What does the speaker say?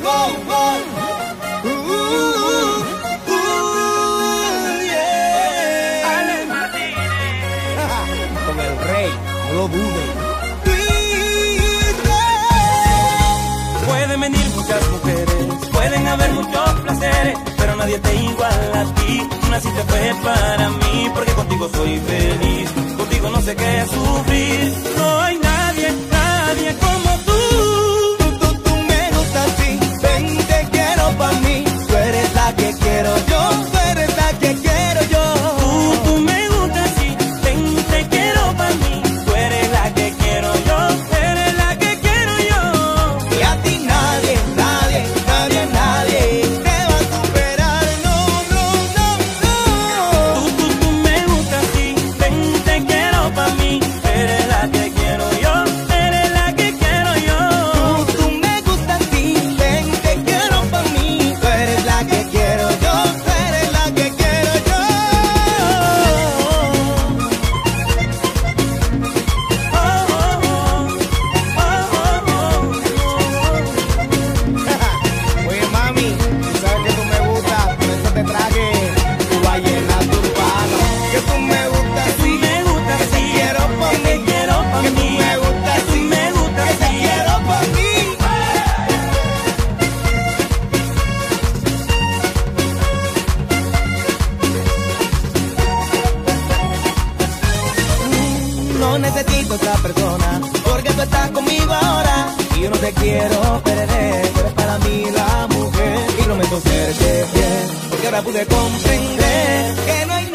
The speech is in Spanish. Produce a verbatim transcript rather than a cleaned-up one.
oh, oh. Uh, uh, yeah. Ale Martínez. Con el rey, no lo dudes. Pueden venir muchas mujeres, pueden haber muchos placeres, pero nadie te iguala a ti. Naciste fue para mí, porque contigo soy feliz. Contigo no sé qué sufrir. No hay nadie, nadie como tú. Tú, tú, tú me gustas así, ven, te quiero pa' mí. Tú eres la que quiero yo, tú eres la que quiero yo. Tú, tú me gustas así, ven, te quiero pa' mí. Tú eres la que quiero yo, eres la que quiero yo. Y a ti nadie, nadie, nadie, nadie te va a superar, no, no, no, no. Tú, tú, tú me gustas así, ven, te quiero pa' mí. Eres la que quiero yo, eres la que quiero yo. Tú, tú me gustas así, ven, te quiero pa' mí. Tú eres la que quiero yo, tú eres la que quiero yo. Oh, oh, oh, oh, oh. Oye, mami, tú sabes que tú me gustas, por eso te traje tu vallenato urbano. Que tú me gustas Tú así, me gustas que te así, quiero pa' que te mí. quiero pa' Que tú mí. me gustas Que tú así, me gustas que te así. quiero pa' mí. No necesito otra persona, porque tú estás conmigo ahora. Y yo no te quiero perder, tú eres para mí la mujer. Y prometo serte fiel, porque ahora pude comprender que no hay